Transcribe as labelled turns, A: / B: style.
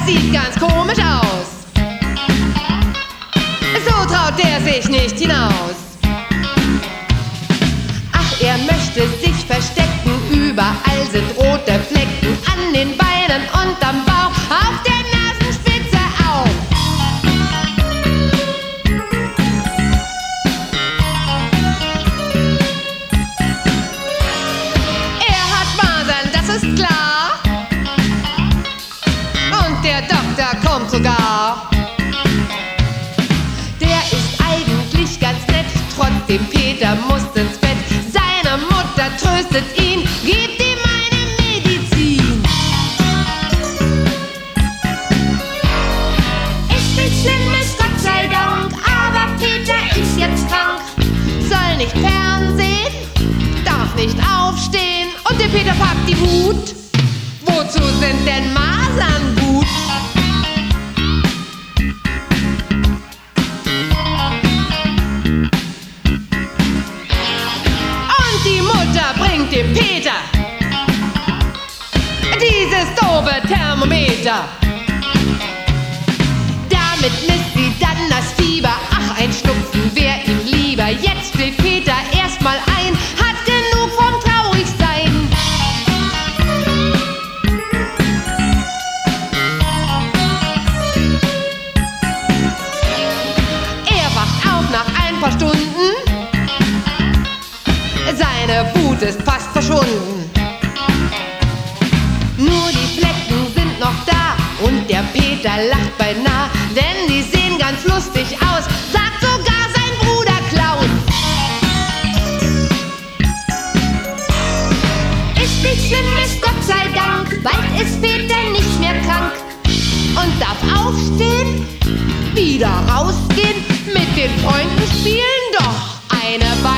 A: sieht ganz komisch aus. So traut der sich nicht hinaus. Ach, er möchte sich verstecken, überall sind rote Flecken, an den Beinen und am Bauch, auf der Nasenspitze auch. Er hat Masern, das ist klar, und der Doktor kommt sogar. Der ist eigentlich ganz nett, trotzdem Peter muss ins Bett. Seine Mutter tröstet ihn, gibt ihm eine Medizin. Ist nichts Schlimmes, Gott sei Dank, aber Peter ist jetzt krank. Soll nicht fernsehen, darf nicht aufstehen, und der Peter packt die Wut. Wozu sind denn Masern gut? Die Mutter bringt dem Peter dieses doofe Thermometer. Damit misst sie dann das Fieber. Ach, ein Schnupfen wär ihm lieber. Jetzt schläft Peter erstmal ein, hat genug vom Traurigsein. Er wacht auf nach ein paar Stunden. Seine Wut ist fast verschwunden. Nur die Flecken sind noch da und der Peter lacht beinah, denn die sehen ganz lustig aus, sagt sogar sein Bruder Klaus. Ist nichts Schlimmes, Gott sei Dank, bald ist Peter nicht mehr krank und darf aufstehen, wieder rausgehen, mit den Freunden spielen, doch eine Weile